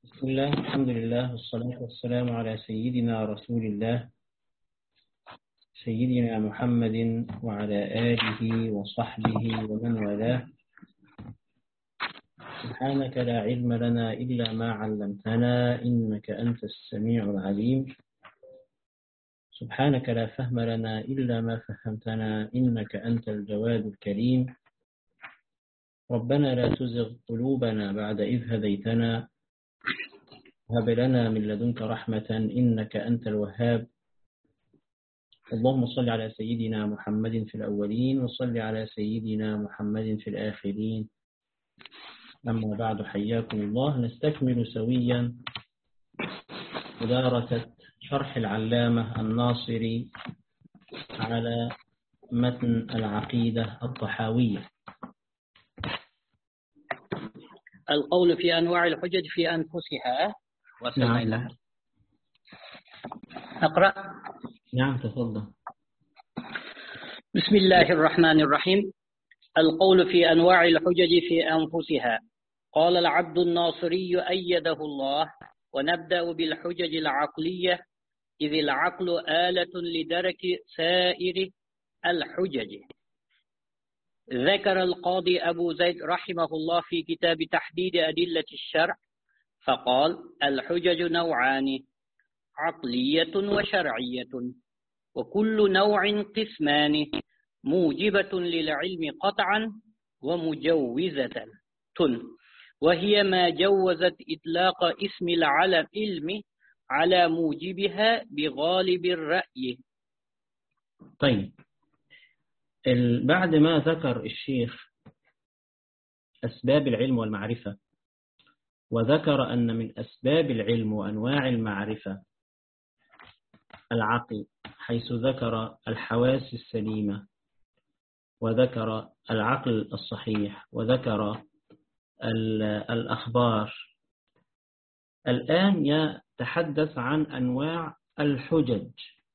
بسم الله، الحمد لله، والصلاة والسلام على سيدنا رسول الله سيدنا محمد وعلى آله وصحبه ومن والاه. سبحانك لا علم لنا إلا ما علمتنا إنك أنت السميع العليم. سبحانك لا فهم لنا إلا ما فهمتنا إنك أنت الجواد الكريم. ربنا لا تزغ قلوبنا بعد إذ هديتنا، هب لنا من لدنك رحمة إنك أنت الوهاب. اللهم صل على سيدنا محمد في الأولين وصل على سيدنا محمد في الآخرين. أما بعد، حياكم الله. نستكمل سويا مدارسة شرح العلامة الناصري على متن العقيدة الطحاوية. القول في أنواع الحجج في أنفسها. وصلنا إلى أقرأ. نعم، تفضل. بسم الله الرحمن الرحيم. القول في أنواع الحجج في أنفسها. قال العبد الناصري أيده الله: ونبدأ بالحجج العقلية، إذ العقل آلة لدرك سائر الحجج. ذكر القاضي أبو زيد رحمه الله في كتاب تحديد أدلة الشرع فقال: الحجج نوعان، عقلية وشرعية، وكل نوع قسمان، موجبة للعلم قطعا ومجوزة، وهي ما جوزت إطلاق اسم العلم على موجبها بغالب الرأي. طيب، بعد ما ذكر الشيخ أسباب العلم والمعرفة، وذكر أن من أسباب العلم وأنواع المعرفة العقل، حيث ذكر الحواس السليمة، وذكر العقل الصحيح، وذكر الأخبار. الآن يتحدث عن أنواع الحجج.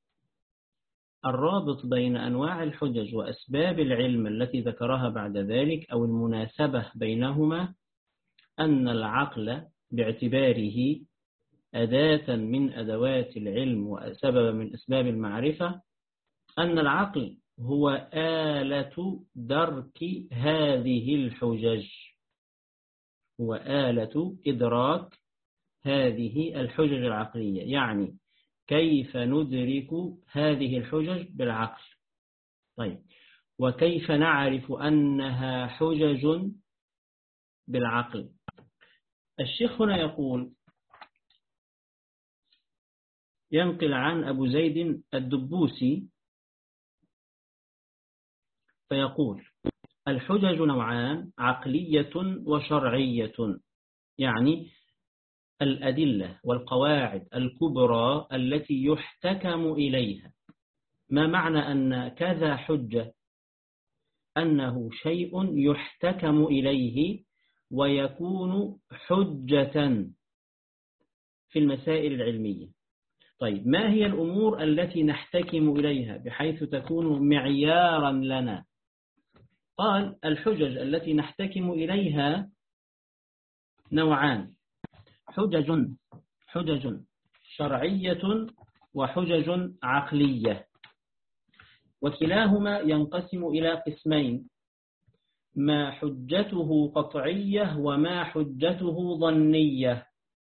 الرابط بين أنواع الحجج وأسباب العلم التي ذكرها بعد ذلك، أو المناسبة بينهما، أن العقل باعتباره أداة من أدوات العلم وسبب من أسباب المعرفة، أن العقل هو آلة درك هذه الحجج، هو آلة إدراك هذه الحجج العقلية. يعني كيف ندرك هذه الحجج بالعقل؟ طيب، وكيف نعرف أنها حجج بالعقل؟ الشيخ هنا يقول، ينقل عن أبو زيد الدبوسي فيقول: الحجج نوعان، عقلية وشرعية. يعني الأدلة والقواعد الكبرى التي يحتكم إليها. ما معنى أن كذا حجة؟ أنه شيء يحتكم إليه ويكون حجة في المسائل العلمية. طيب، ما هي الأمور التي نحتكم إليها بحيث تكون معيارا لنا؟ قال: الحجج التي نحتكم إليها نوعان، حجج شرعية وحجج عقلية، وكلاهما ينقسم إلى قسمين: ما حجته قطعية وما حجته ظنية.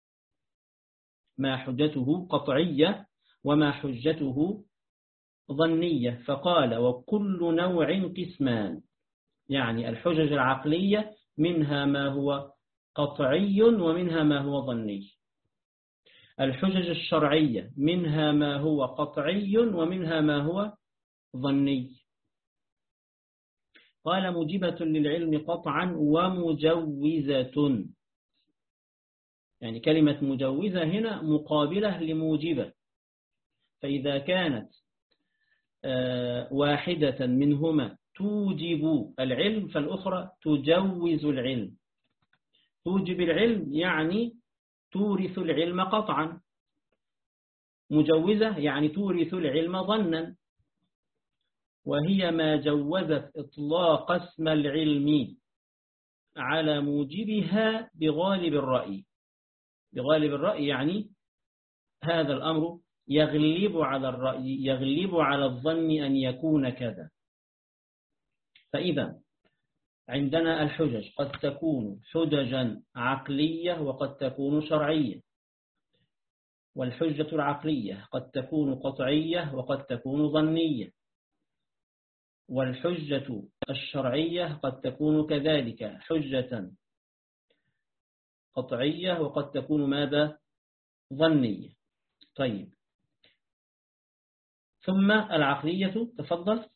ما حجته قطعية وما حجته ظنية. فقال: وكل نوع قسمان. يعني الحجج العقلية منها ما هو قطعي ومنها ما هو ظني. الحجج الشرعية منها ما هو قطعي ومنها ما هو ظني. قال: موجبة للعلم قطعا ومجوزة. يعني كلمة مجوزة هنا مقابلة لموجبة. فإذا كانت واحدة منهما توجب العلم فالأخرى تجوز العلم. توجب العلم يعني تورث العلم قطعا، مجوزة يعني تورث العلم ظنا، وهي ما جوزت إطلاق اسم العلم على موجبها بغالب الرأي. بغالب الرأي يعني هذا الأمر يغلب على الرأي، يغلب على الظن أن يكون كذا. فإذا عندنا الحجج قد تكون حججا عقلية وقد تكون شرعية، والحجة العقلية قد تكون قطعية وقد تكون ظنية، والحجة الشرعية قد تكون كذلك حجة قطعية وقد تكون ماذا؟ ظنية. طيب، ثم العقلية، تفضل.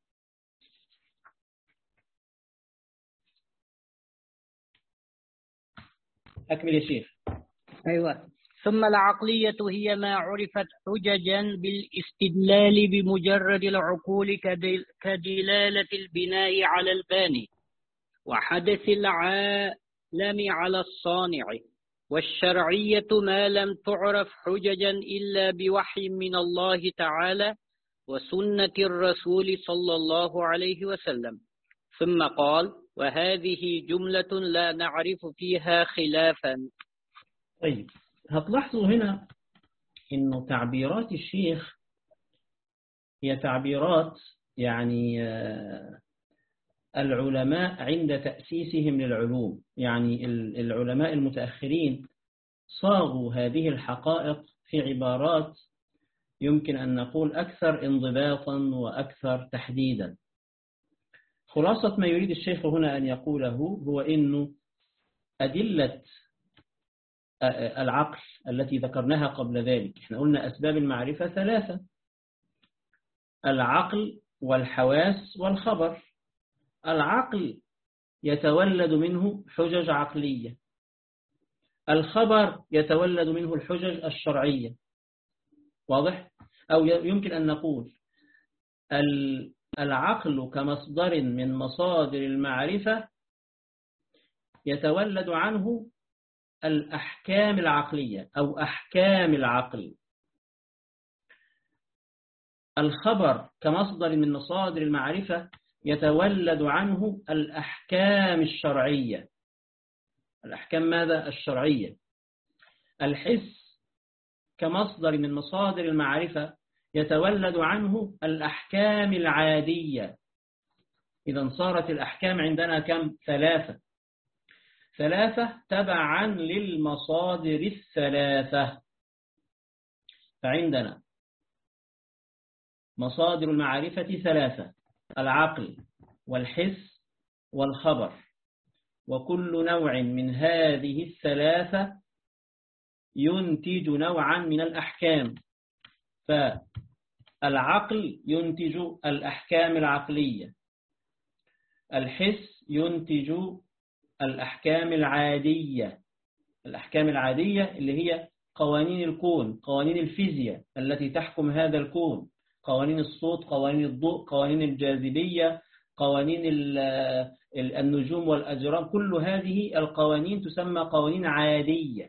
أكمل يا شيخ. أيوة. ثم العقلية هي ما عرفت حججا بالاستدلال بمجرد العقول كدلالة البناء على الباني وحدث العالم على الصانع. والشرعية ما لم تعرف حججا إلا بوحي من الله تعالى وسنة الرسول صلى الله عليه وسلم. ثم قال: وهذه جملة لا نعرف فيها خلافا. طيب، هتلاحظوا هنا إنه تعبيرات الشيخ هي تعبيرات يعني العلماء عند تأسيسهم للعلوم، يعني العلماء المتأخرين صاغوا هذه الحقائق في عبارات يمكن أن نقول أكثر انضباطا وأكثر تحديدا. خلاصة ما يريد الشيخ هنا أن يقوله هو إنه أدلة العقل التي ذكرناها قبل ذلك، احنا قلنا أسباب المعرفة ثلاثة: العقل والحواس والخبر. العقل يتولد منه حجج عقلية، الخبر يتولد منه الحجج الشرعية. واضح؟ أو يمكن أن نقول العقل كمصدر من مصادر المعرفة يتولد عنه الأحكام العقلية أو أحكام العقل. الخبر كمصدر من مصادر المعرفة يتولد عنه الأحكام الشرعية. الأحكام ماذا؟ الشرعية. الحس كمصدر من مصادر المعرفة يتولد عنه الأحكام العادية. إذا صارت الأحكام عندنا كم؟ ثلاثة تبعا للمصادر الثلاثة. فعندنا مصادر المعرفة ثلاثة: العقل والحس والخبر، وكل نوع من هذه الثلاثة ينتج نوعا من الأحكام. فالعقل ينتج الأحكام العقلية، الحس ينتج الأحكام العادية. الأحكام العادية اللي هي قوانين الكون، قوانين الفيزياء التي تحكم هذا الكون، قوانين الصوت، قوانين الضوء، قوانين الجاذبية، قوانين النجوم والأجرام. كل هذه القوانين تسمى قوانين عادية.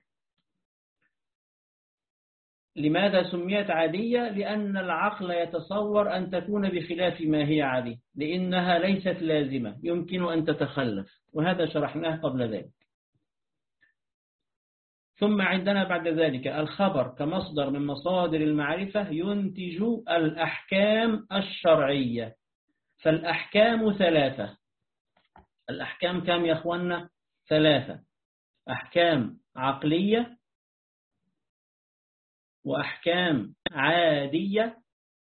لماذا سميت عادية؟ لأن العقل يتصور أن تكون بخلاف ما هي عادية، لأنها ليست لازمة، يمكن أن تتخلف، وهذا شرحناه قبل ذلك. ثم عندنا بعد ذلك الخبر كمصدر من مصادر المعرفة ينتج الأحكام الشرعية. فالأحكام ثلاثة. الأحكام كم يا أخوانا؟ ثلاثة: أحكام عقلية، وأحكام عادية،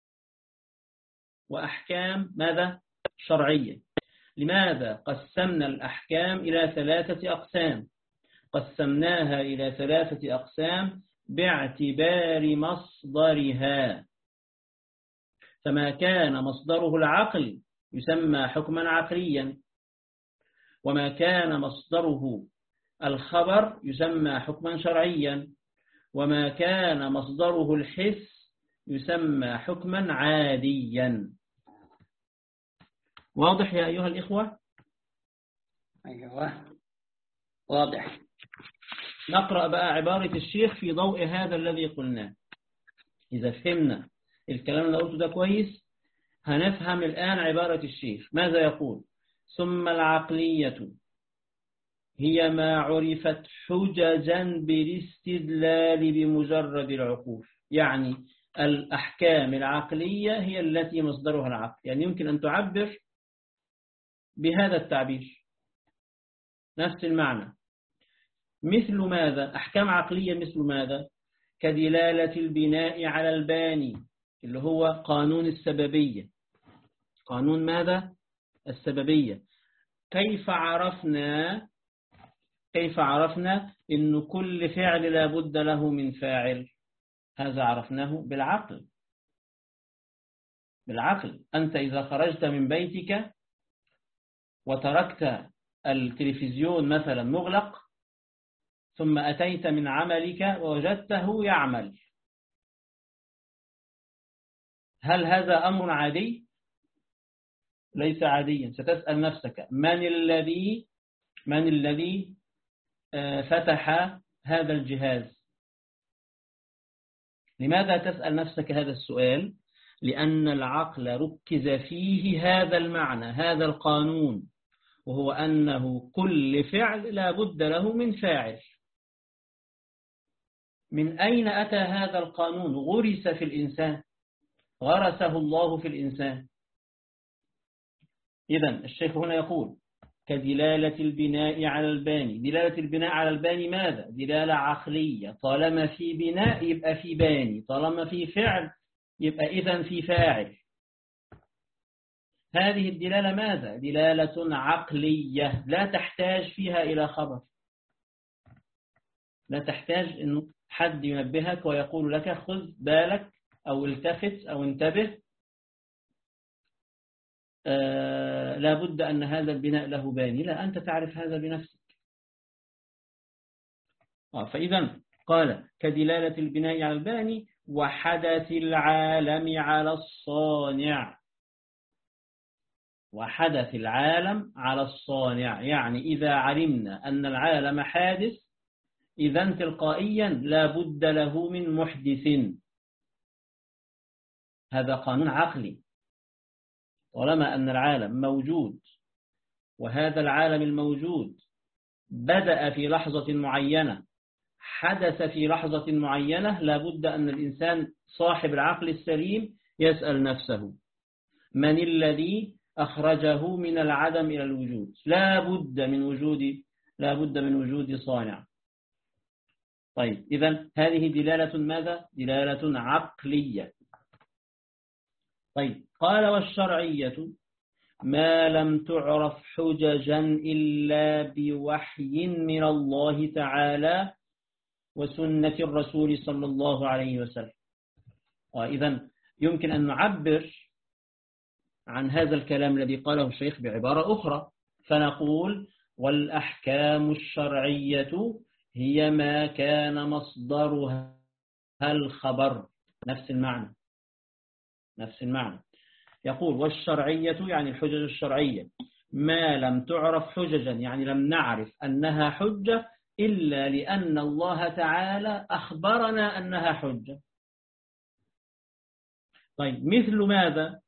وأحكام ماذا؟ شرعية. لماذا قسمنا الأحكام إلى ثلاثة أقسام؟ قسمناها إلى ثلاثة أقسام باعتبار مصدرها. فما كان مصدره العقل يسمى حكما عقليا، وما كان مصدره الخبر يسمى حكما شرعيا، وما كان مصدره الحس يسمى حكما عاديا. واضح يا أيها الإخوة؟ أيوة واضح. نقرأ بقى عبارة الشيخ في ضوء هذا الذي قلناه. إذا فهمنا الكلام اللي قلته ده كويس هنفهم الآن عبارة الشيخ ماذا يقول. ثم العقلية هي ما عرفت حججا بالاستدلال بمجرد العقول. يعني الأحكام العقلية هي التي مصدرها العقل. يعني يمكن أن تعبر بهذا التعبير نفس المعنى. مثل ماذا؟ أحكام عقلية مثل ماذا؟ كدلالة البناء على الباني، اللي هو قانون السببية. قانون ماذا؟ السببية. كيف عرفنا إن كل فعل لا بد له من فاعل؟ هذا عرفناه بالعقل. أنت إذا خرجت من بيتك وتركت التلفزيون مثلا مغلق، ثم أتيت من عملك ووجدته يعمل، هل هذا أمر عادي؟ ليس عاديا. ستسأل نفسك من الذي فتح هذا الجهاز؟ لماذا تسأل نفسك هذا السؤال؟ لأن العقل ركز فيه هذا المعنى، هذا القانون، وهو أنه كل فعل لا بد له من فاعل. من أين أتى هذا القانون؟ غرس في الإنسان، غرسه الله في الإنسان. إذن الشيخ هنا يقول كدلالة البناء على الباني. دلالة البناء على الباني ماذا؟ دلالة عقلية. طالما في بناء يبقى في باني، طالما في فعل يبقى إذن في فاعل. هذه الدلالة ماذا؟ دلالة عقلية لا تحتاج فيها إلى خبر، لا تحتاج أنه حد ينبهك ويقول لك خذ بالك أو التفت أو انتبه، لا بد أن هذا البناء له باني. لا، أنت تعرف هذا بنفسك. فإذا قال كدلالة البناء على الباني وحدث العالم على الصانع. وحدث العالم على الصانع، يعني إذا علمنا أن العالم حادث إذن تلقائيا لا بد له من محدث. هذا قانون عقلي. طالما أن العالم موجود، وهذا العالم الموجود بدأ في لحظة معينة، حدث في لحظة معينة، لا بد أن الإنسان صاحب العقل السليم يسأل نفسه من الذي أخرجه من العدم إلى الوجود؟ لا بد من وجود صانع. طيب، إذن هذه دلالة ماذا؟ دلالة عقلية. طيب، قال والشرعية ما لم تعرف حججا إلا بوحي من الله تعالى وسنة الرسول صلى الله عليه وسلم. إذن يمكن أن نعبر عن هذا الكلام الذي قاله الشيخ بعبارة أخرى، فنقول والأحكام الشرعية هي ما كان مصدرها الخبر. نفس المعنى. يقول والشرعية يعني الحجج الشرعية ما لم تعرف حججا، يعني لم نعرف أنها حجة إلا لأن الله تعالى أخبرنا أنها حجة. طيب، مثل ماذا؟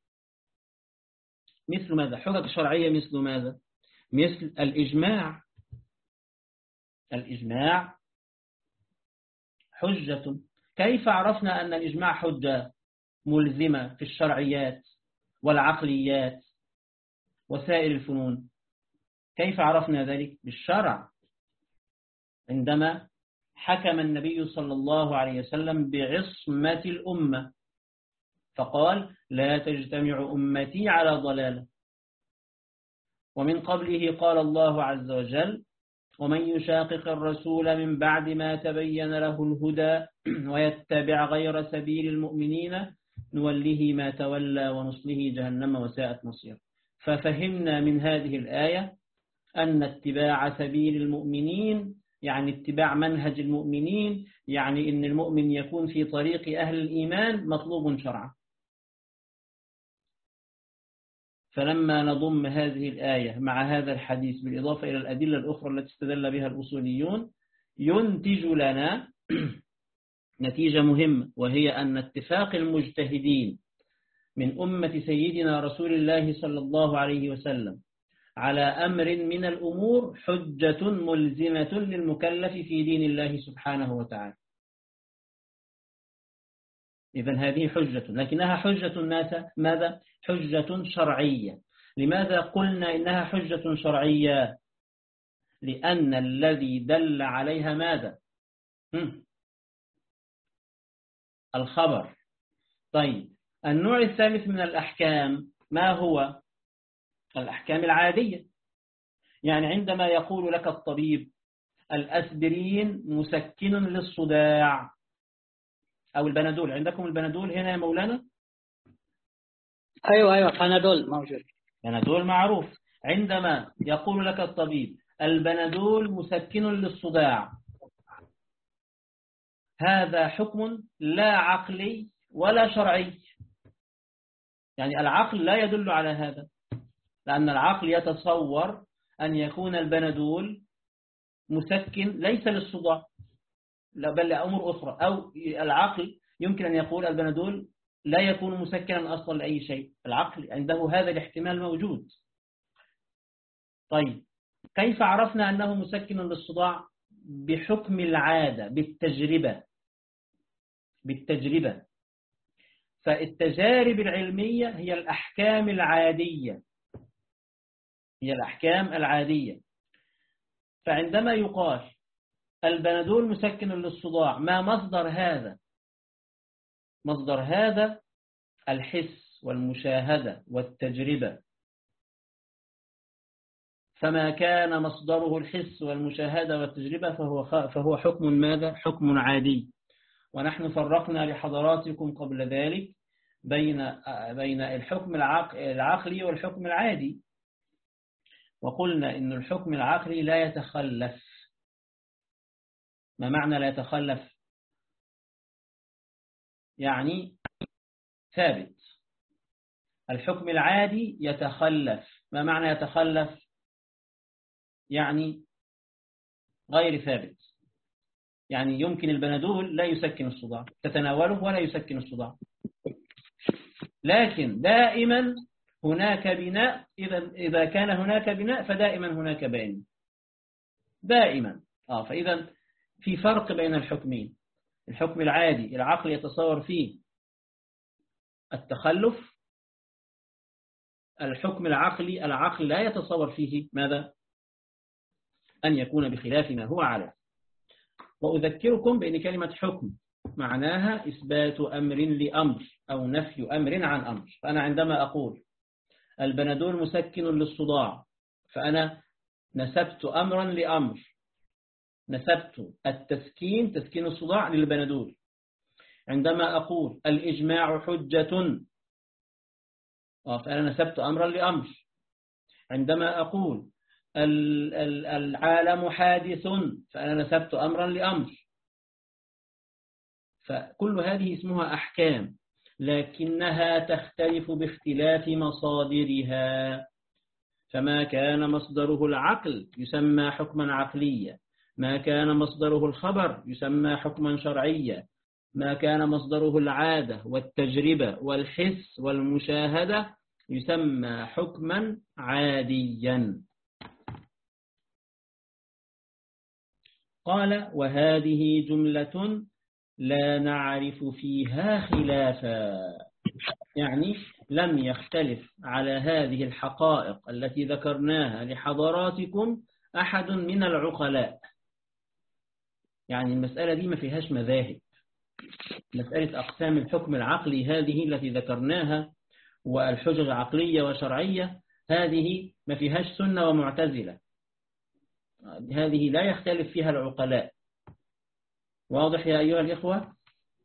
حجج شرعية مثل ماذا؟ مثل الإجماع حجة. كيف عرفنا أن الإجماع حجة ملزمة في الشرعيات والعقليات وسائر الفنون؟ كيف عرفنا ذلك؟ بالشرع. عندما حكم النبي صلى الله عليه وسلم بعصمة الأمة فقال لا تجتمع أمتي على ضلالة. ومن قبله قال الله عز وجل ومن يشاقق الرسول من بعد ما تبين له الهدى ويتبع غير سبيل المؤمنين نوله ما تولى ونصله جهنم وساءت مصير. ففهمنا من هذه الآية أن اتباع سبيل المؤمنين يعني اتباع منهج المؤمنين، يعني إن المؤمن يكون في طريق أهل الإيمان مطلوب شرعا. فلما نضم هذه الآية مع هذا الحديث بالإضافة إلى الأدلة الأخرى التي استدل بها الأصوليون ينتج لنا نتيجة مهمة، وهي أن اتفاق المجتهدين من أمة سيدنا رسول الله صلى الله عليه وسلم على أمر من الأمور حجة ملزمة للمكلف في دين الله سبحانه وتعالى. إذن هذه حجة، لكنها حجة ماذا؟ حجة شرعية. لماذا قلنا إنها حجة شرعية؟ لأن الذي دل عليها ماذا؟ الخبر. طيب، النوع الثالث من الأحكام ما هو؟ الأحكام العادية. يعني عندما يقول لك الطبيب الأسبرين مسكن للصداع، أو البنادول، عندكم البنادول هنا يا مولانا؟ أيوة بنادول موجود. بنادول معروف. عندما يقول لك الطبيب البنادول مسكن للصداع، هذا حكم لا عقلي ولا شرعي. يعني العقل لا يدل على هذا، لأن العقل يتصور أن يكون البنادول مسكن ليس للصداع بل لأمور أخرى، أو العقل يمكن أن يقول البنادول لا يكون مسكنا أصلا لأي شيء. العقل عنده هذا الاحتمال موجود. طيب، كيف عرفنا أنه مسكن للصداع؟ بحكم العادة، بالتجربة. فالتجارب العلمية هي الأحكام العادية. فعندما يقال البنادول مسكن للصداع، ما مصدر هذا؟ مصدر هذا الحس والمشاهدة والتجربة. فما كان مصدره الحس والمشاهدة والتجربة فهو حكم ماذا؟ حكم عادي. ونحن فرقنا لحضراتكم قبل ذلك بين الحكم العقلي والحكم العادي، وقلنا إن الحكم العقلي لا يتخلف. ما معنى لا يتخلف؟ يعني ثابت. الحكم العادي يتخلف. ما معنى يتخلف؟ يعني غير ثابت. يعني يمكن البنادول لا يسكن الصداع، تتناوله ولا يسكن الصداع، لكن دائما هناك بناء. إذا كان هناك بناء فدائما هناك بائن دائما. فإذا في فرق بين الحكمين. الحكم العادي العقل يتصور فيه التخلف. الحكم العقلي العقل لا يتصور فيه ماذا؟ أن يكون بخلاف ما هو عليه. وأذكركم بأن كلمة حكم معناها إثبات أمر لأمر أو نفي أمر عن أمر. فأنا عندما أقول البنادول مسكن للصداع، فأنا نسبت أمرا لأمر. نسبت تسكين الصداع للبنادول. عندما أقول الإجماع حجة، فأنا نسبت أمرا لأمر. عندما أقول العالم حادث، فأنا نسبت أمرا لأمر. فكل هذه اسمها أحكام، لكنها تختلف باختلاف مصادرها. فما كان مصدره العقل يسمى حكما عقليا، ما كان مصدره الخبر يسمى حكما شرعيا، ما كان مصدره العادة والتجربة والحس والمشاهدة يسمى حكما عاديا. قال: وهذه جملة لا نعرف فيها خلافا. يعني لم يختلف على هذه الحقائق التي ذكرناها لحضراتكم أحد من العقلاء. يعني المسألة دي ما فيهاش مذاهب. مسألة أقسام الحكم العقلي هذه التي ذكرناها والحجج العقلية وشرعية، هذه ما فيهاش سنة ومعتزلة. هذه لا يختلف فيها العقلاء. واضح يا أيها الإخوة؟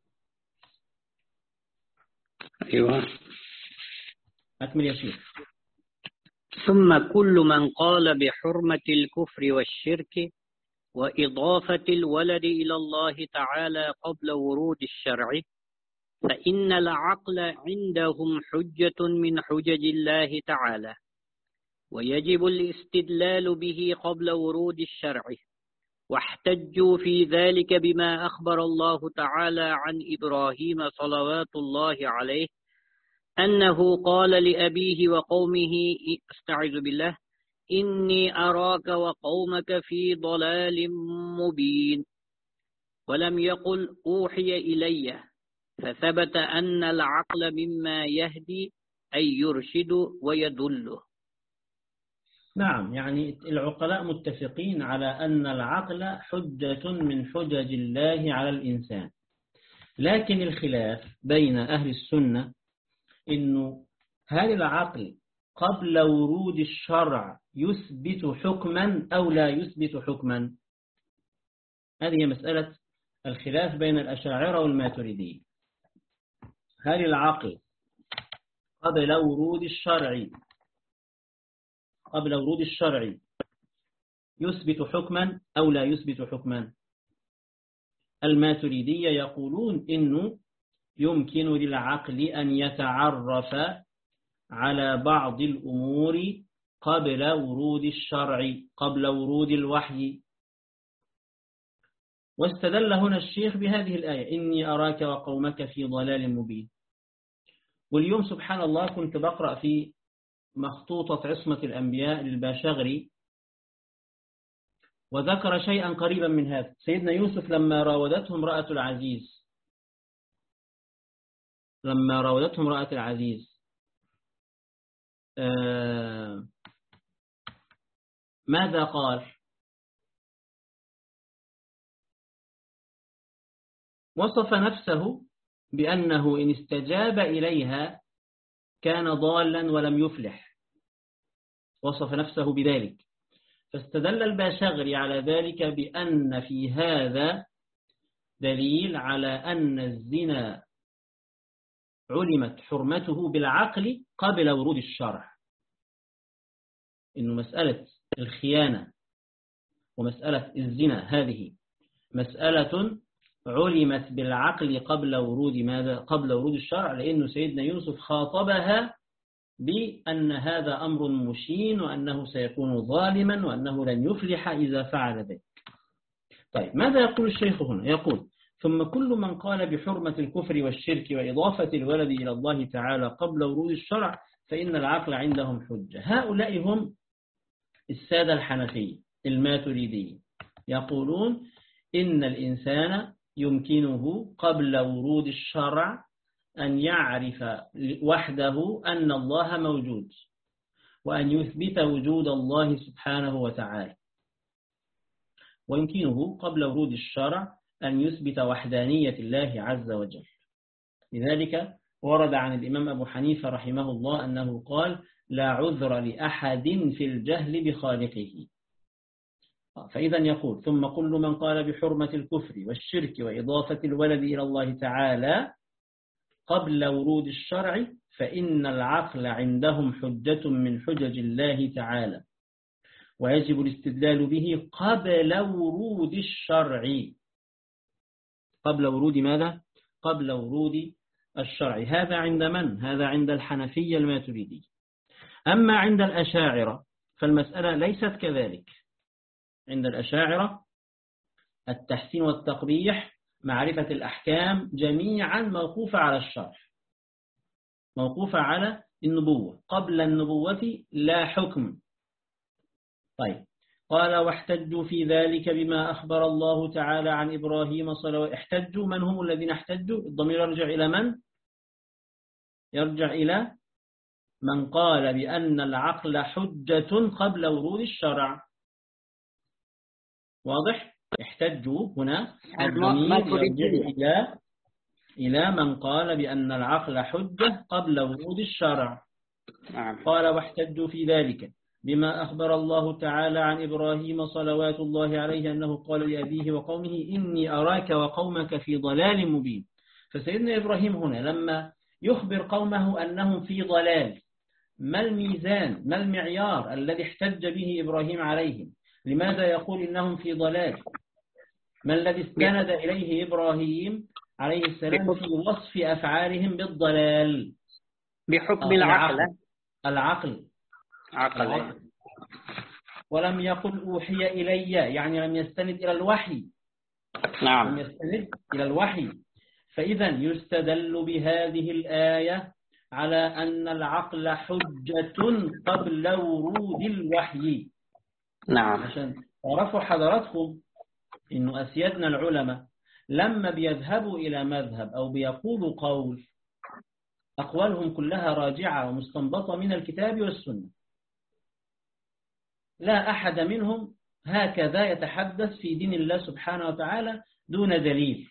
أيوة. أكمل يا شيخ. ثم كل من قال بحرمة الكفر والشرك وإضافة الولد إلى الله تعالى قبل ورود الشرع، فإن العقل عندهم حجة من حجج الله تعالى، ويجب الاستدلال به قبل ورود الشرع. واحتجوا في ذلك بما أخبر الله تعالى عن إبراهيم صلوات الله عليه أنه قال لأبيه وقومه: استعذ بالله، إني أراك وقومك في ضلال مبين، ولم يقل أوحي إلي، فثبت أن العقل مما يهدي أي يرشد ويدل. نعم، يعني العقلاء متفقين على أن العقل حجة من حجج الله على الإنسان، لكن الخلاف بين أهل السنة إنه هل العقل قبل ورود الشرع يثبت حكما أو لا يثبت حكما؟ هذه مسألة الخلاف بين الأشاعرة والماتريدية. هل العقل قبل ورود الشرع يثبت حكما أو لا يثبت حكما؟ الماتريدية يقولون إنه يمكن للعقل أن يتعرف على بعض الأمور قبل ورود الشرع، قبل ورود الوحي. واستدل هنا الشيخ بهذه الآية: إني أراك وقومك في ضلال مبين. واليوم سبحان الله كنت بقرأ في مخطوطة عصمة الأنبياء للباشغري، وذكر شيئا قريبا من هذا. سيدنا يوسف لما راودته امرأة العزيز ماذا قال؟ وصف نفسه بأنه إن استجاب إليها كان ضالا ولم يفلح، وصف نفسه بذلك. فاستدل الباشغري على ذلك بأن في هذا دليل على أن الزنا علمت حرمته بالعقل قبل ورود الشرع، إنه مسألة الخيانة ومسألة الزنا هذه مسألة علمت بالعقل قبل ورود ماذا؟ قبل ورود الشرع، لأنه سيدنا يوسف خاطبها بأن هذا أمر مشين وأنه سيكون ظالما وأنه لن يفلح إذا فعل ذلك. طيب، ماذا يقول الشيخ هنا؟ يقول: ثم كل من قال بحرمة الكفر والشرك وإضافة الولد إلى الله تعالى قبل ورود الشرع فإن العقل عندهم حجة. هؤلاء هم السادة الحنفية الماتريدية، يقولون إن الإنسان يمكنه قبل ورود الشرع أن يعرف وحده أن الله موجود، وأن يثبت وجود الله سبحانه وتعالى، ويمكنه قبل ورود الشرع أن يثبت وحدانية الله عز وجل. لذلك ورد عن الإمام أبو حنيفة رحمه الله أنه قال: لا عذر لأحد في الجهل بخالقه. فإذا يقول: ثم كل من قال بحرمة الكفر والشرك وإضافة الولد إلى الله تعالى قبل ورود الشرع فإن العقل عندهم حجة من حجج الله تعالى، ويجب الاستدلال به قبل ورود الشرع. قبل ورود ماذا؟ قبل ورود الشرع. هذا عند من؟ هذا عند الحنفية الماتريدية. أما عند الأشاعرة فالمسألة ليست كذلك. عند الأشاعرة التحسين والتقبيح، معرفة الأحكام جميعا موقوفة على الشرع، موقوفة على النبوة. قبل النبوة لا حكم. طيب، قال: واحتجوا في ذلك بما أخبر الله تعالى عن إبراهيم صلوات. احتجوا، من هم الذين احتجوا؟ الضمير يرجع إلى من؟ يرجع إلى من قال بأن العقل حجة قبل ورود الشرع. واضح؟ احتجوا هنا الضمير يرجع إلى من قال بأن العقل حجة قبل ورود الشرع. قال: واحتجوا في ذلك بما أخبر الله تعالى عن إبراهيم صلوات الله عليه أنه قال لأبيه وقومه: إني أراك وقومك في ضلال مبين. فسيدنا إبراهيم هنا لما يخبر قومه أنهم في ضلال، ما الميزان، ما المعيار الذي احتج به إبراهيم عليهم؟ لماذا يقول إنهم في ضلال؟ ما الذي استند إليه إبراهيم عليه السلام في وصف أفعالهم بالضلال؟ بحكم العقل. العقل. ولم يقل أوحي إلي، يعني لم يستند إلى الوحي. نعم. لم يستند إلى الوحي. فإذا يستدل بهذه الآية على أن العقل حجة قبل ورود الوحي. نعم. عشان تعرفوا حضراتكم إنه أسيادنا العلماء لما بيذهبوا إلى مذهب أو بيقولوا قول، أقوالهم كلها راجعة ومستنبطة من الكتاب والسنة. لا أحد منهم هكذا يتحدث في دين الله سبحانه وتعالى دون دليل.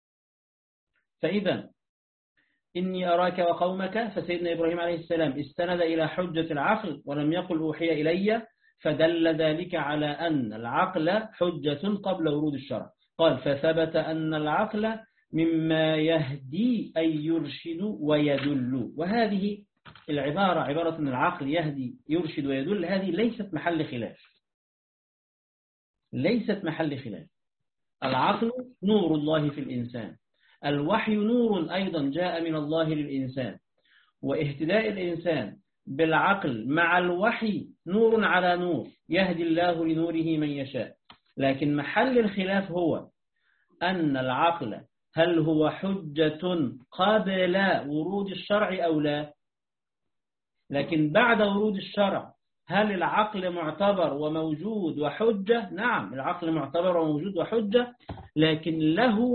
فإذا إني أراك وقومك، فسيدنا إبراهيم عليه السلام استند إلى حجة العقل ولم يقل أوحي إلي، فدل ذلك على أن العقل حجة قبل ورود الشرع. قال فثبت أن العقل مما يهدي أي يرشد ويدل. وهذه العبارة، عبارة أن العقل يهدي يرشد ويدل، هذه ليست محل خلاف، ليست محل خلاف. العقل نور الله في الإنسان، الوحي نور أيضا جاء من الله للإنسان، واهتداء الإنسان بالعقل مع الوحي نور على نور، يهدي الله لنوره من يشاء. لكن محل الخلاف هو أن العقل هل هو حجة قبل ورود الشرع أو لا؟ لكن بعد ورود الشرع هل العقل معتبر وموجود وحجة؟ نعم، العقل معتبر وموجود وحجة، لكن له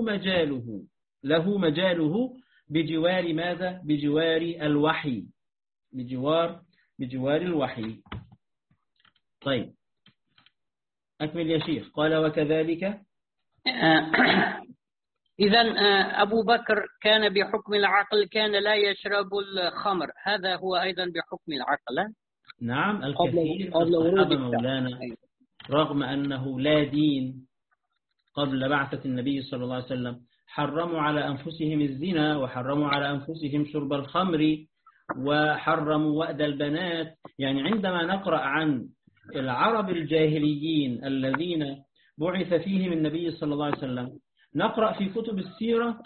مجاله بجوار ماذا؟ بجوار الوحي، بجوار الوحي. طيب أكمل يا شيخ. قال وكذلك. إذا أبو بكر كان بحكم العقل كان لا يشرب الخمر، هذا هو أيضا بحكم العقل. نعم، الكثير من الصحابة مولانا رغم أنه لا دين قبل بعثة النبي صلى الله عليه وسلم حرموا على أنفسهم الزنا، وحرموا على أنفسهم شرب الخمر، وحرموا وأد البنات. يعني عندما نقرأ عن العرب الجاهليين الذين بعث فيهم النبي صلى الله عليه وسلم، نقرأ في كتب السيرة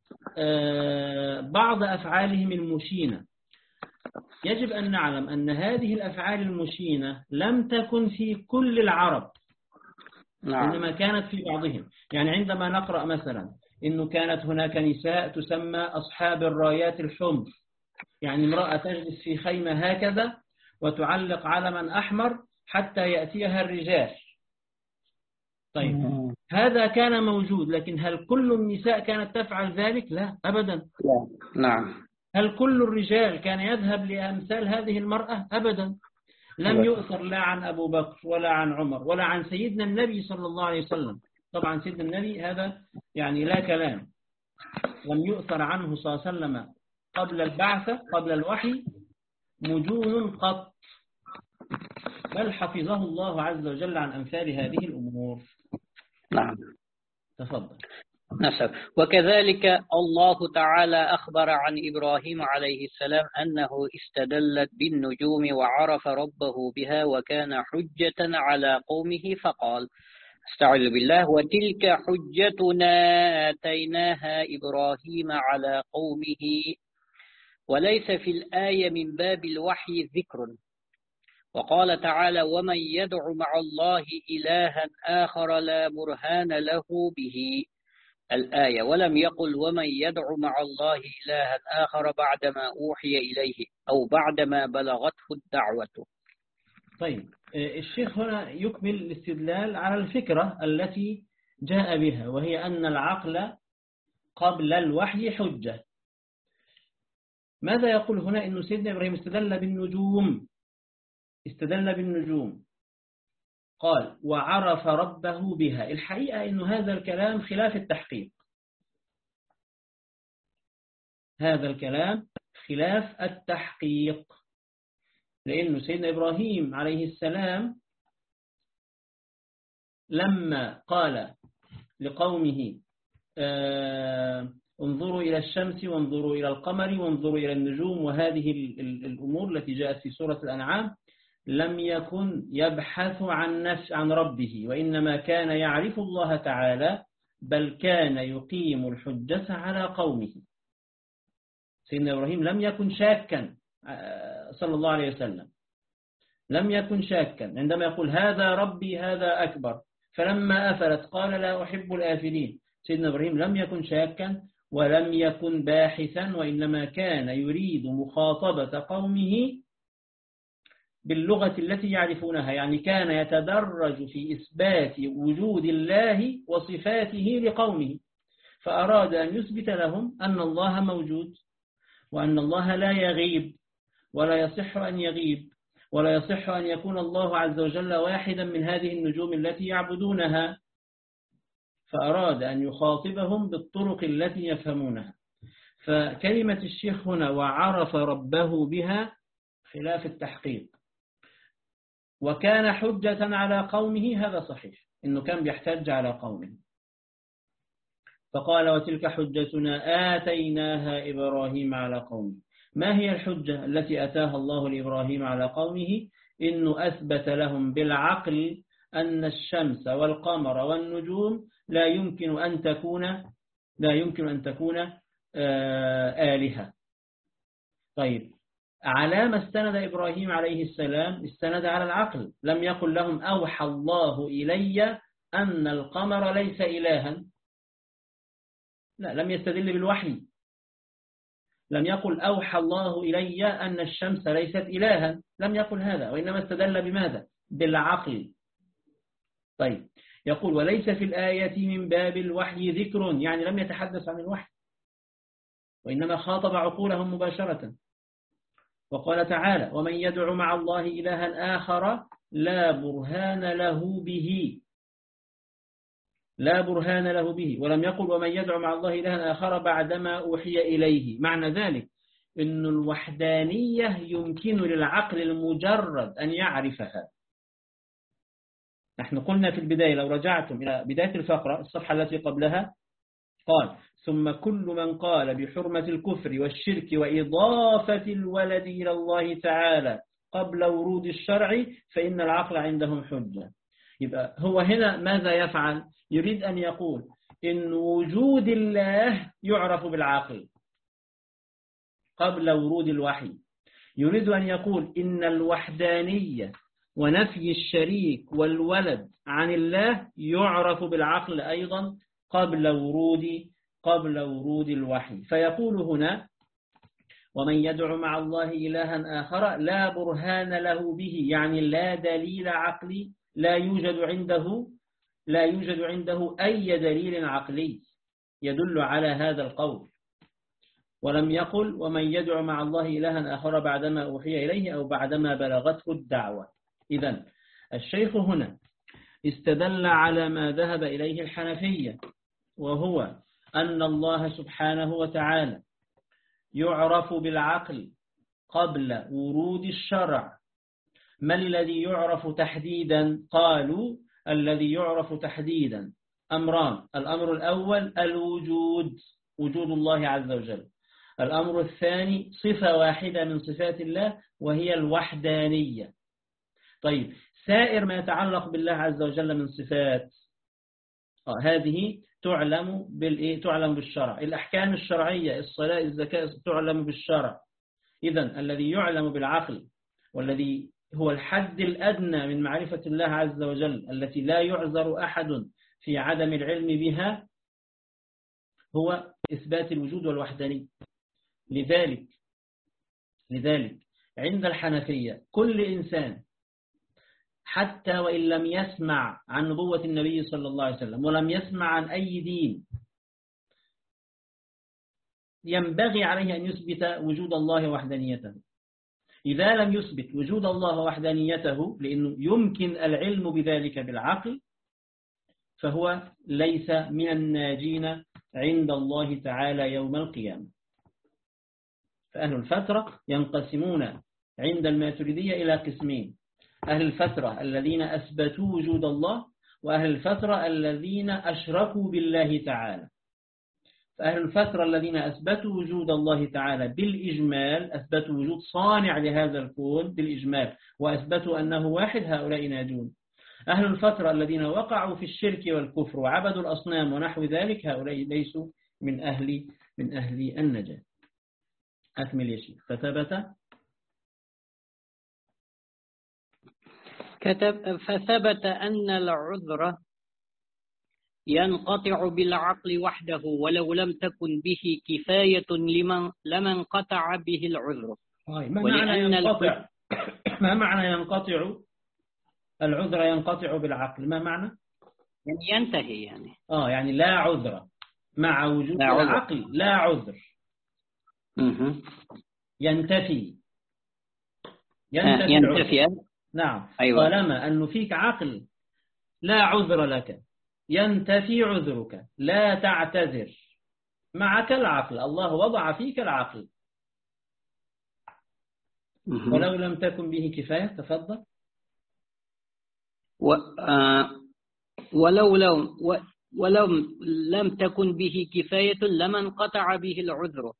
بعض أفعالهم المشينة. يجب أن نعلم أن هذه الأفعال المشينة لم تكن في كل العرب، إنما كانت في بعضهم. يعني عندما نقرأ مثلا إنه كانت هناك نساء تسمى أصحاب الرايات الحمر، يعني امرأة تجلس في خيمة هكذا وتعلق علما أحمر حتى يأتيها الرجال. طيب هذا كان موجود، لكن هل كل النساء كانت تفعل ذلك؟ لا أبدا. نعم. هل كل الرجال كان يذهب لأمثال هذه المرأة؟ أبدا. لم يؤثر لا عن أبو بكر ولا عن عمر ولا عن سيدنا النبي صلى الله عليه وسلم. طبعا سيدنا النبي هذا يعني لا كلام، لم يؤثر عنه صلى الله عليه وسلم قبل البعثة قبل الوحي مجون قط، بل حفظه الله عز وجل عن أمثال هذه الأمور. نعم. تفضل. نسب. وكذلك الله تعالى أخبر عن إبراهيم عليه السلام أنه استدلت بالنجوم وعرف ربه بها وكان حجة على قومه، فقال استعوذ بالله وتلك حجتنا آتيناها إبراهيم على قومه. وليس في الآية من باب الوحي ذكر. وقال تعالى ومن يدع مع الله إلها آخر لا برهان له به الآية، ولم يقل ومن يدع مع الله إلها آخر بعدما أوحي إليه أو بعدما بلغته الدعوة. طيب الشيخ هنا يكمل الاستدلال على الفكرة التي جاء بها، وهي أن العقل قبل الوحي حجة. ماذا يقول هنا؟ إنه سيدنا إبراهيم استدل بالنجوم، قال وعرف ربه بها. الحقيقة إنه هذا الكلام خلاف التحقيق، هذا الكلام خلاف التحقيق، لأنه سيدنا إبراهيم عليه السلام لما قال لقومه انظروا إلى الشمس وانظروا إلى القمر وانظروا إلى النجوم وهذه الأمور التي جاءت في سورة الأنعام، لم يكن يبحث عن ربه، وإنما كان يعرف الله تعالى، بل كان يقيم الحجة على قومه. سيدنا إبراهيم لم يكن شاكا صلى الله عليه وسلم، لم يكن شاكا عندما يقول هذا ربي هذا أكبر، فلما أفلت قال لا أحب الآفلين. سيدنا إبراهيم لم يكن شاكا ولم يكن باحثا، وإنما كان يريد مخاطبة قومه باللغة التي يعرفونها، يعني كان يتدرج في إثبات وجود الله وصفاته لقومه، فأراد أن يثبت لهم أن الله موجود، وأن الله لا يغيب ولا يصح أن يغيب، ولا يصح أن يكون الله عز وجل واحدا من هذه النجوم التي يعبدونها، فأراد أن يخاطبهم بالطرق التي يفهمونها. فكلمة الشيخ هنا وعرف ربه بها خلاف التحقيق، وكان حجة على قومه، هذا صحيح إنه كان بيحتج على قومه. فقال وتلك حجتنا آتيناها إبراهيم على قومه. ما هي الحجة التي أتاها الله لإبراهيم على قومه؟ إنه أثبت لهم بالعقل أن الشمس والقمر والنجوم لا يمكن أن تكون آلهة. طيب، على ما استند إبراهيم عليه السلام؟ استند على العقل. لم يقل لهم أوحى الله إلي أن القمر ليس إلها، لا، لم يستدل بالوحي. لم يقل أوحى الله إلي أن الشمس ليست إلها، لم يقل هذا، وإنما استدل بماذا؟ بالعقل. طيب، يقول وليس في الآية من باب الوحي ذكر، يعني لم يتحدث عن الوحي، وإنما خاطب عقولهم مباشرة. وقال تعالى ومن يدعو مع الله إلها آخر لا برهان له به، ولم يقل ومن يدعو مع الله إلها آخر بعدما أوحي إليه. معنى ذلك أن الوحدانية يمكن للعقل المجرد أن يعرفها. نحن قلنا في البداية، لو رجعتم إلى بداية الفقرة الصفحة التي قبلها، قال ثم كل من قال بحرمة الكفر والشرك وإضافة الولد إلى الله تعالى قبل ورود الشرع فإن العقل عندهم حجة. يبقى هو هنا ماذا يفعل؟ يريد أن يقول إن وجود الله يعرف بالعقل قبل ورود الوحي. يريد أن يقول إن الوحدانية ونفي الشريك والولد عن الله يعرف بالعقل أيضا قبل ورود الوحي. فيقول هنا ومن يدعو مع الله إلها آخر لا برهان له به، يعني لا دليل عقلي، لا يوجد عنده أي دليل عقلي يدل على هذا القول. ولم يقل ومن يدعو مع الله إلها آخر بعدما أوحي إليه أو بعدما بلغته الدعوة. إذن الشيخ هنا استدل على ما ذهب إليه الحنفية، وهو أن الله سبحانه وتعالى يعرف بالعقل قبل ورود الشرع. ما الذي يعرف تحديدا؟ قالوا الذي يعرف تحديدا أمران: الأمر الأول وجود الله عز وجل. الأمر الثاني صفة واحدة من صفات الله وهي الوحدانية. طيب، سائر ما يتعلق بالله عز وجل من صفات هذه تعلم بالشرع. الأحكام الشرعية، الصلاة، الزكاة، تعلم بالشرع. إذن الذي يعلم بالعقل والذي هو الحد الأدنى من معرفة الله عز وجل التي لا يعذر أحد في عدم العلم بها هو إثبات الوجود والوحدانية. لذلك عند الحنفية كل إنسان حتى وإن لم يسمع عن نبوة النبي صلى الله عليه وسلم ولم يسمع عن أي دين ينبغي عليه أن يثبت وجود الله وحدانيته. إذا لم يثبت وجود الله وحدانيته لأنه يمكن العلم بذلك بالعقل فهو ليس من الناجين عند الله تعالى يوم القيامة. فأهل الفترة ينقسمون عند الماتريدية إلى قسمين: أهل الفترة الذين أثبتوا وجود الله، وأهل الفترة الذين أشركوا بالله تعالى. فأهل الفترة الذين أثبتوا وجود الله تعالى بالإجمال، أثبتوا وجود صانع لهذا الكون بالإجمال وأثبتوا أنه واحد، هؤلاء ناجون. أهل الفترة الذين وقعوا في الشرك والكفر وعبدوا الأصنام ونحو ذلك، هؤلاء ليسوا من أهل النجاة. أكمل يا شيخ. فثبت أن العذر ينقطع بالعقل وحده ولو لم تكن به كفاية لمن قطع به العذر. ما معنى ينقطع؟ ما معنى ينقطع؟ العذر ينقطع بالعقل، ما معنى؟ يعني ينتهي يعني. يعني لا عذر مع وجود العقل، لا عذر. ينتفي العذر. نعم. أيوة. طالما أنه فيك عقل لا عذر لك، ينتفي عذرك، لا تعتذر. معك العقل، الله وضع فيك العقل. ولو لم تكن به كفاية. تفضل. ولو لم تكن به كفاية لما انقطع به العذر،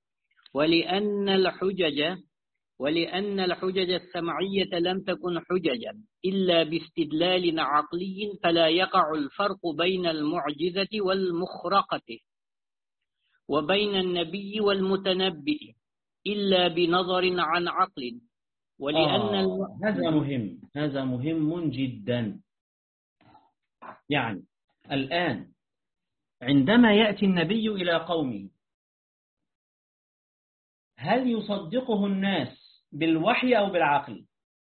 ولأن الحجج السمعية لم تكن حججا إلا باستدلال عقلي، فلا يقع الفرق بين المعجزة والمخرقة وبين النبي والمتنبئ إلا بنظر عن عقل. ولأن هذا مهم جدا. يعني الآن عندما يأتي النبي إلى قومه، هل يصدقه الناس بالوحي أو بالعقل؟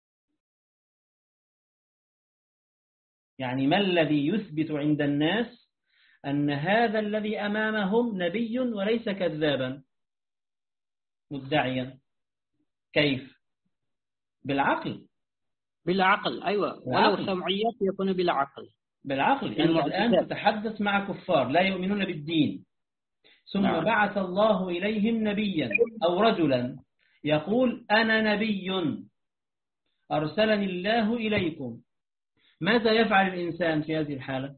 يعني ما الذي يثبت عند الناس أن هذا الذي أمامهم نبي وليس كذابا مدعيا؟ كيف؟ بالعقل. أيوة. ولو سمعيات يكون بالعقل. يعني الآن تتحدث مع كفار لا يؤمنون بالدين، ثم بعث الله إليهم نبيا أو رجلا يقول أنا نبي أرسلني الله إليكم. ماذا يفعل الإنسان في هذه الحالة؟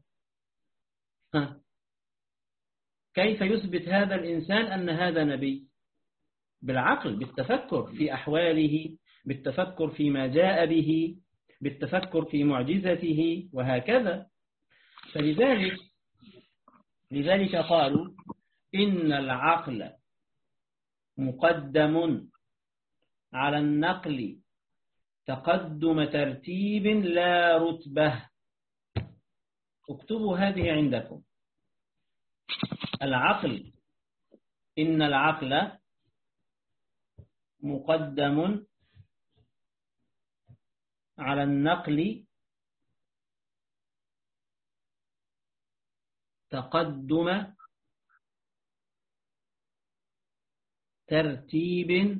كيف يثبت هذا الإنسان أن هذا نبي؟ بالعقل، بالتفكر في أحواله، بالتفكر فيما جاء به، بالتفكر في معجزته وهكذا. لذلك قالوا إن العقل مقدم على النقل تقدم ترتيب لا رتبة. اكتبوا هذه عندكم. إن العقل مقدم على النقل تقدم ترتيب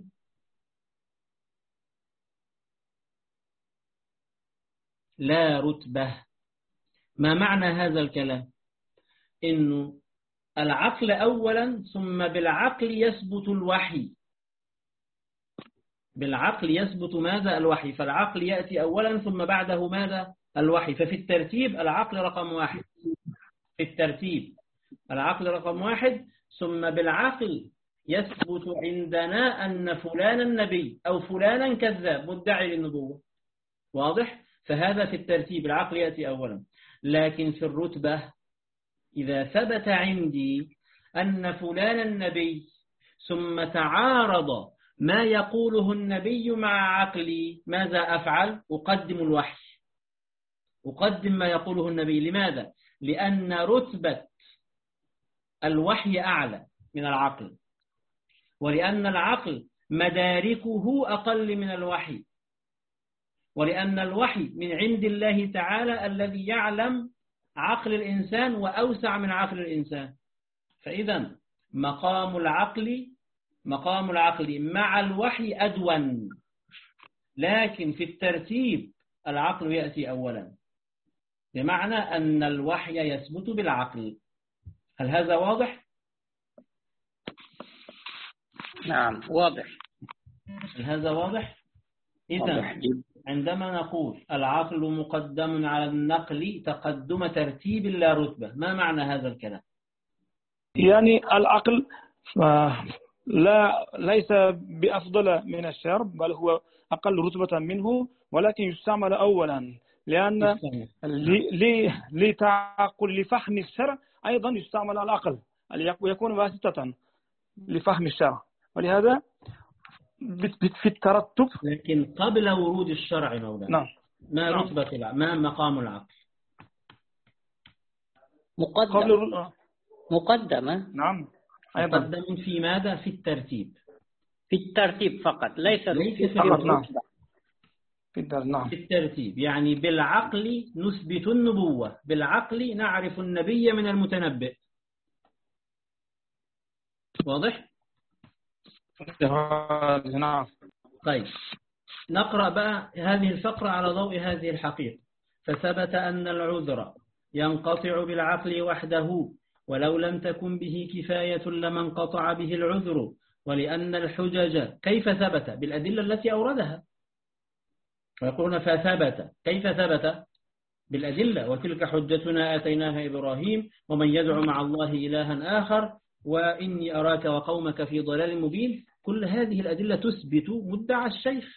لا رتبة. ما معنى هذا الكلام؟ إنه العقل أولا، ثم بالعقل يثبت الوحي. بالعقل يثبت ماذا؟ الوحي. فالعقل يأتي أولا ثم بعده ماذا؟ الوحي. ففي الترتيب العقل رقم 1. في الترتيب العقل رقم 1، ثم بالعقل يثبت عندنا أن فلانا نبي أو فلانا كذاب مدعي للنبوة. واضح؟ فهذا في الترتيب، العقل يأتي أولا. لكن في الرتبة إذا ثبت عندي أن فلانا نبي، ثم تعارض ما يقوله النبي مع عقلي، ماذا أفعل؟ أقدم الوحي، أقدم ما يقوله النبي. لماذا؟ لأن رتبة الوحي أعلى من العقل، ولأن العقل مداركه أقل من الوحي، ولأن الوحي من عند الله تعالى الذي يعلم عقل الإنسان وأوسع من عقل الإنسان. فإذا مقام العقل مع الوحي أدون، لكن في الترتيب العقل يأتي أولا، بمعنى أن الوحي يثبت بالعقل. هل هذا واضح؟ نعم واضح. هل هذا واضح؟ إذا عندما نقول العقل مقدم على النقل تقدم ترتيب لا رتبة، ما معنى هذا الكلام؟ يعني العقل ليس بأفضل من الشرع، بل هو أقل رتبة منه، ولكن يستعمل أولا، لأن لفهم الشرع أيضا يستعمل العقل، يكون واسطة لفهم الشرع، ولهذا في الترتب. لكن قبل ورود الشرع مولانا، نعم. ما رتبة ما مقام العقل؟ مقدمة. نعم أيضا. مقدم في ماذا؟ في الترتيب. في الترتيب فقط، ليس في فقط. نعم. نعم. في الترتيب، يعني بالعقل نثبت النبوة، بالعقل نعرف النبي من المتنبئ. واضح؟ نعم. طيب نقرأ بقى هذه الفقرة على ضوء هذه الحقيقة. فثبت أن العذر ينقطع بالعقل وحده، ولو لم تكن به كفاية لما انقطع به العذر، ولأن الحجج كيف ثبت؟ بالأدلة التي أوردها. ويقولون فثبت، كيف ثبت؟ بالأدلة. وتلك حجتنا آتيناها إبراهيم ومن يدعو مع الله إلها آخر وإني أراك وقومك في ضلال مبين. كل هذه الأدلة تثبت مدعى الشيخ.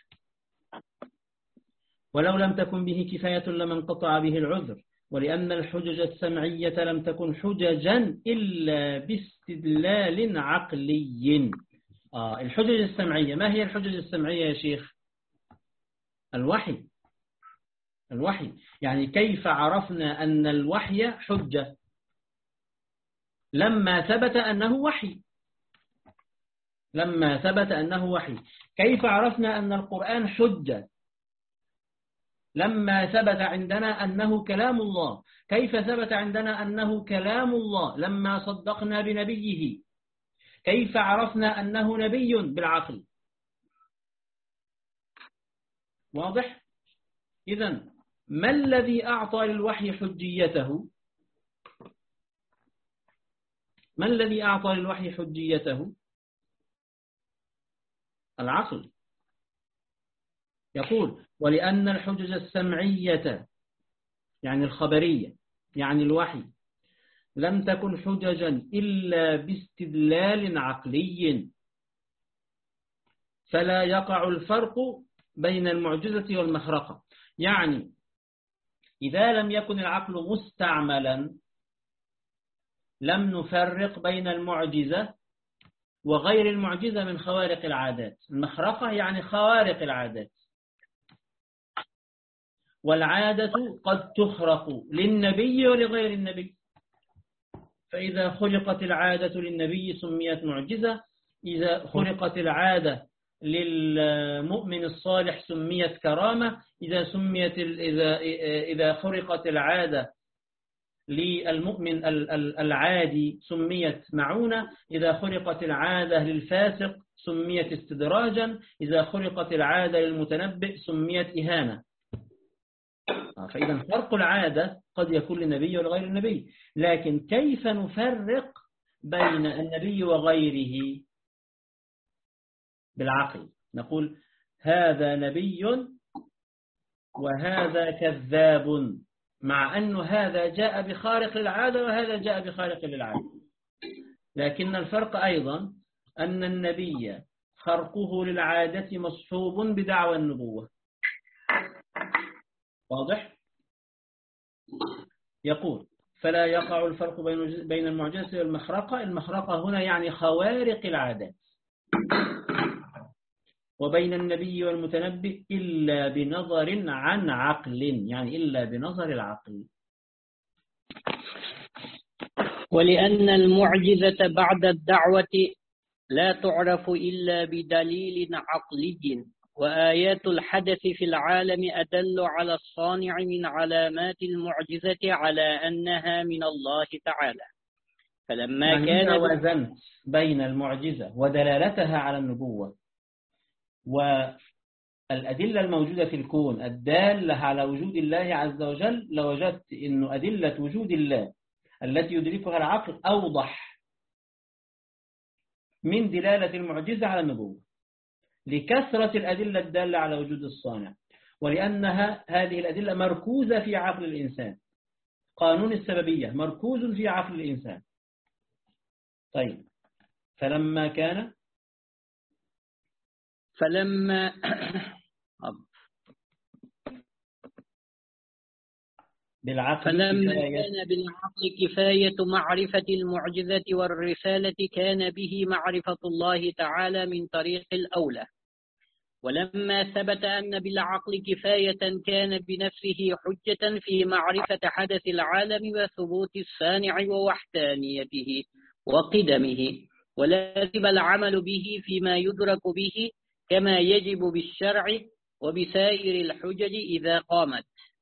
ولو لم تكن به كفاية لما انقطع به العذر، ولأن الحجج السمعية لم تكن حججا إلا باستدلال عقلي. الحجج السمعية، ما هي الحجج السمعية يا شيخ؟ الوحي. الوحي يعني كيف عرفنا أن الوحي حجة؟ لما ثبت أنه وحي. لما ثبت أنه وحي. كيف عرفنا أن القرآن حجة؟ لما ثبت عندنا أنه كلام الله. كيف ثبت عندنا أنه كلام الله؟ لما صدقنا بنبيه. كيف عرفنا أنه نبي؟ بالعقل. واضح؟ إذن ما الذي أعطى للوحي حجيته؟ ما الذي أعطى للوحي حجيته؟ العقل. يقول ولأن الحجج السمعية يعني الخبرية يعني الوحي لم تكن حججا إلا باستدلال عقلي، فلا يقع الفرق بين المعجزة والمخرقة. يعني إذا لم يكن العقل مستعملا لم نفرق بين المعجزة وغير المعجزة من خوارق العادات. المخرقة يعني خوارق العادات، والعادة قد تخرق للنبي ولغير النبي. فإذا خلقت العادة للنبي سميت معجزة، إذا خلقت العادة للمؤمن الصالح سميت كرامة، إذا خلقت العادة للمؤمن العادي سميت معونة، إذا خلقت العادة للفاسق سميت استدراجا، إذا خلقت العادة للمتنبئ سميت إهانة. فإذا فرق العادة قد يكون للنبي ولغير النبي، لكن كيف نفرق بين النبي وغيره؟ بالعقل. نقول هذا نبي وهذا كذاب، مع أن هذا جاء بخارق للعادة وهذا جاء بخارق للعادة. لكن الفرق أيضا أن النبي خرقه للعادة مصحوب بدعوى النبوة. واضح؟ يقول فلا يقع الفرق بين المعجزة والمخرقة. المخرقة هنا يعني خوارق العادات. وبين النبي والمتنبئ إلا بنظر عن عقل، يعني إلا بنظر العقل. ولأن المعجزة بعد الدعوة لا تعرف إلا بدليل عقلي، وآيات الحدث في العالم أدل على الصانع من علامات المعجزة على أنها من الله تعالى. فلما يعني كان إذا وزنت بين المعجزة ودلالتها على النبوة والأدلة الموجودة في الكون الدالة على وجود الله عز وجل، لوجدت أن أدلة وجود الله التي يدركها العقل أوضح من دلالة المعجزة على النبوة، لكثرة الأدلة الدالة على وجود الصانع، ولأنها هذه الأدلة مركوزة في عقل الإنسان. قانون السببية مركوز في عقل الإنسان. طيب فلما كان بالعقل كفاية معرفة المعجزة والرسالة كان به معرفة الله تعالى من طريق الأولى. ولما ثبت أن بالعقل كفاية كان بنفسه حجة في معرفة حدث العالم وثبوت الصانع ووحدانيته وقدمه، ولازم العمل به فيما يدرك به كما يجب بالشرع وبسائر الحجج إذا قامت.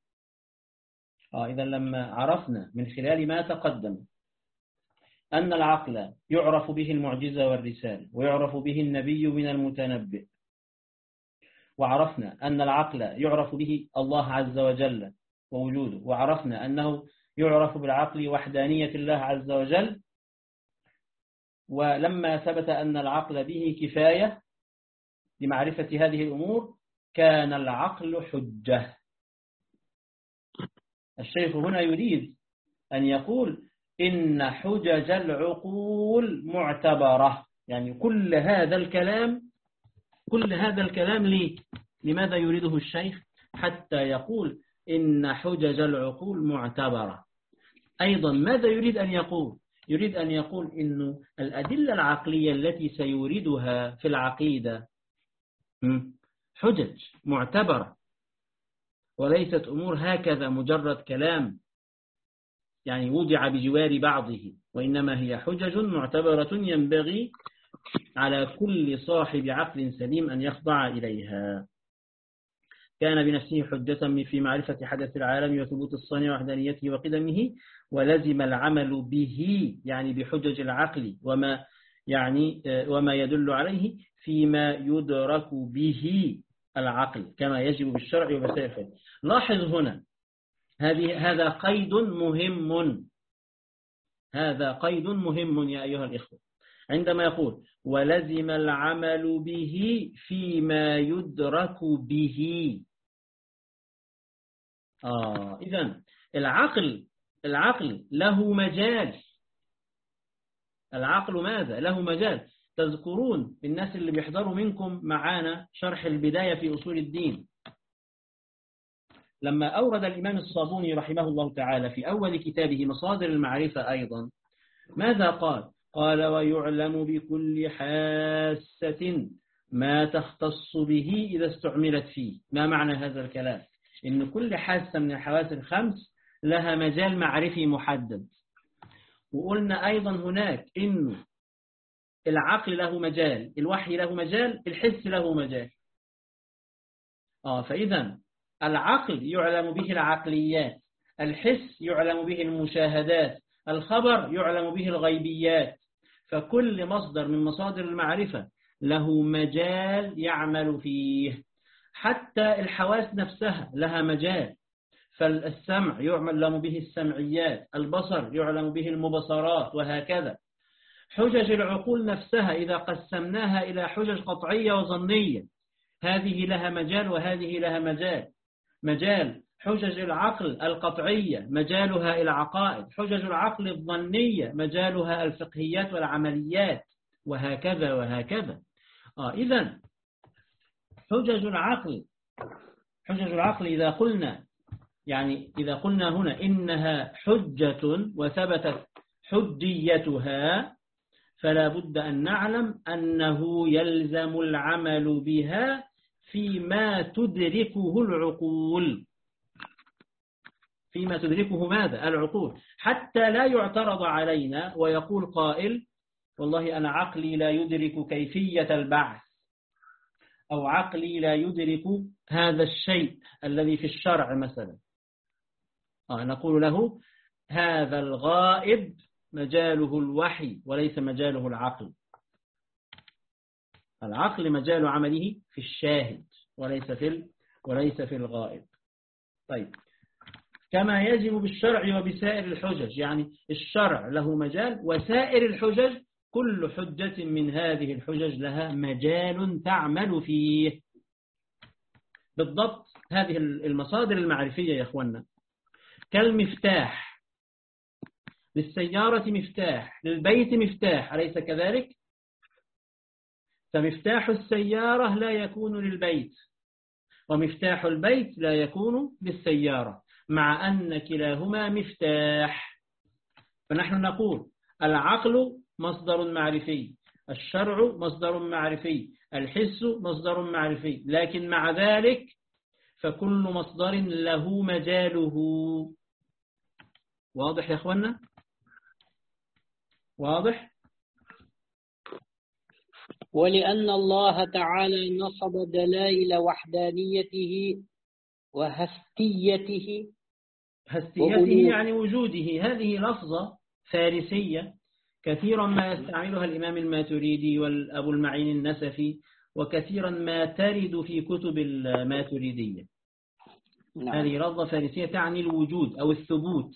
إذا لما عرفنا من خلال ما تقدم أن العقل يعرف به المعجزة والرسالة، ويعرف به النبي من المتنبئ، وعرفنا أن العقل يعرف به الله عز وجل ووجوده، وعرفنا أنه يعرف بالعقل وحدانية الله عز وجل، ولما ثبت أن العقل به كفاية لمعرفة هذه الأمور كان العقل حجة. الشيخ هنا يريد أن يقول إن حجج العقول معتبرة، يعني كل هذا الكلام ليه؟ لماذا يريده الشيخ؟ حتى يقول إن حجج العقول معتبرة. أيضا ماذا يريد أن يقول؟ يريد أن يقول إن الأدلة العقلية التي سيوردها في العقيدة حجج معتبرة، وليست أمور هكذا مجرد كلام يعني وضع بجوار بعضه، وإنما هي حجج معتبرة ينبغي على كل صاحب عقل سليم أن يخضع إليها. كان بنفسه حجة في معرفة حدث العالم وثبوت الصانع ووحدانيته وقدمه، ولزم العمل به يعني بحجج العقل وما يدل عليه فيما يدرك به العقل كما يجب بالشرع وبسائر الحج. لاحظ هنا هذا قيد مهم يا أيها الإخوة، عندما يقول ولزم العمل به فيما يدرك به. إذن العقل له مجال. العقل ماذا؟ له مجال. تذكرون الناس اللي بيحضروا منكم معانا شرح البداية في أصول الدين، لما أورد الإمام الصابوني رحمه الله تعالى في أول كتابه مصادر المعرفة أيضا ماذا قال؟ قال ويعلم بكل حاسة ما تختص به إذا استعملت فيه. ما معنى هذا الكلام؟ إن كل حاسة من الحواس الخمس لها مجال معرفي محدد. وقلنا أيضا هناك إن العقل له مجال، الوحي له مجال، الحس له مجال. فإذا العقل يعلم به العقليات، الحس يعلم به المشاهدات، الخبر يعلم به الغيبيات. فكل مصدر من مصادر المعرفة له مجال يعمل فيه. حتى الحواس نفسها لها مجال، فالسمع يعلم به السمعيات، البصر يعلم به المبصرات، وهكذا. حجج العقول نفسها إذا قسمناها إلى حجج قطعية وظنية، هذه لها مجال وهذه لها مجال حجج العقل القطعية مجالها العقائد، حجج العقل الظنية مجالها الفقهيات والعمليات، وهكذا. إذن حجج العقل إذا قلنا هنا إنها حجة وثبتت حجيتها، فلا بد أن نعلم أنه يلزم العمل بها فيما تدركه العقول. فيما تدركه ماذا؟ العقول، حتى لا يعترض علينا ويقول قائل والله أنا عقلي لا يدرك كيفية البعث، أو عقلي لا يدرك هذا الشيء الذي في الشرع مثلا. نقول له هذا الغائب مجاله الوحي وليس مجاله العقل. العقل مجال عمله في الشاهد وليس في الغائب. طيب، كما يجب بالشرع وبسائر الحجج، يعني الشرع له مجال، وسائر الحجج كل حجة من هذه الحجج لها مجال تعمل فيه. بالضبط هذه المصادر المعرفية يا أخوانا كالمفتاح، للسيارة مفتاح، للبيت مفتاح، أليس كذلك؟ فمفتاح السيارة لا يكون للبيت، ومفتاح البيت لا يكون للسيارة، مع أن كلاهما مفتاح. فنحن نقول العقل مصدر معرفي، الشرع مصدر معرفي، الحس مصدر معرفي، لكن مع ذلك فكل مصدر له مجاله. واضح يا أخوانا؟ واضح؟ ولأن الله تعالى نصب دلائل وحدانيته وهستيته يعني وجوده. هذه لفظة فارسية كثيرا ما يستعملها الإمام الماتريدي والأبو المعين النسفي، وكثيرا ما ترد في كتب الماتريدية. نعم. هذه لفظة فارسية تعني الوجود أو الثبوت.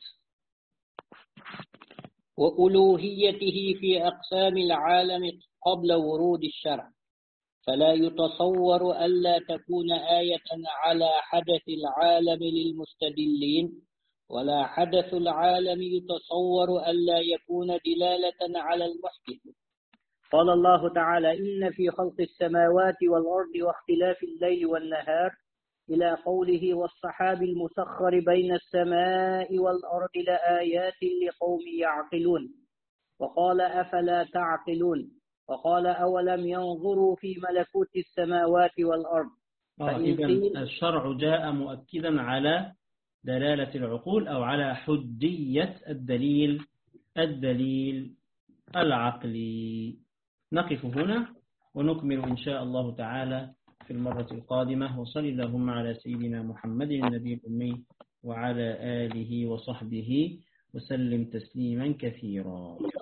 وألوهيته في أقسام العالم قبل ورود الشرع، فلا يتصور ألا تكون آية على حدث العالم للمستدلين، ولا حدث العالم يتصور ألا يكون دلالة على المحدث. قال الله تعالى: إن في خلق السماوات والأرض واختلاف الليل والنهار، إلى قوله: والسحاب المسخر بين السماء والأرض لآيات لقوم يعقلون. وقال: أفلا تعقلون. وقال: أولم ينظروا في ملكوت السماوات والأرض. إذن الشرع جاء مؤكدا على دلالة العقول أو على حجية الدليل العقلي. نقف هنا ونكمل إن شاء الله تعالى في المرة القادمة. وصلى اللهم على سيدنا محمد النبي الأمي وعلى آله وصحبه وسلم تسليما كثيرا.